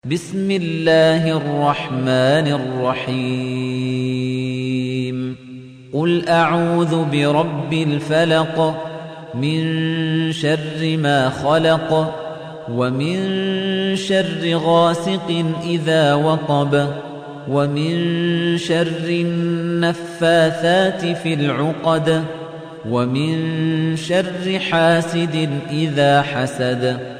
بسم الله الرحمن الرحيم قل أعوذ برب الفلق من شر ما خلق ومن شر غاسق إذا وقب ومن شر النفاثات في العقد ومن شر حاسد إذا حسد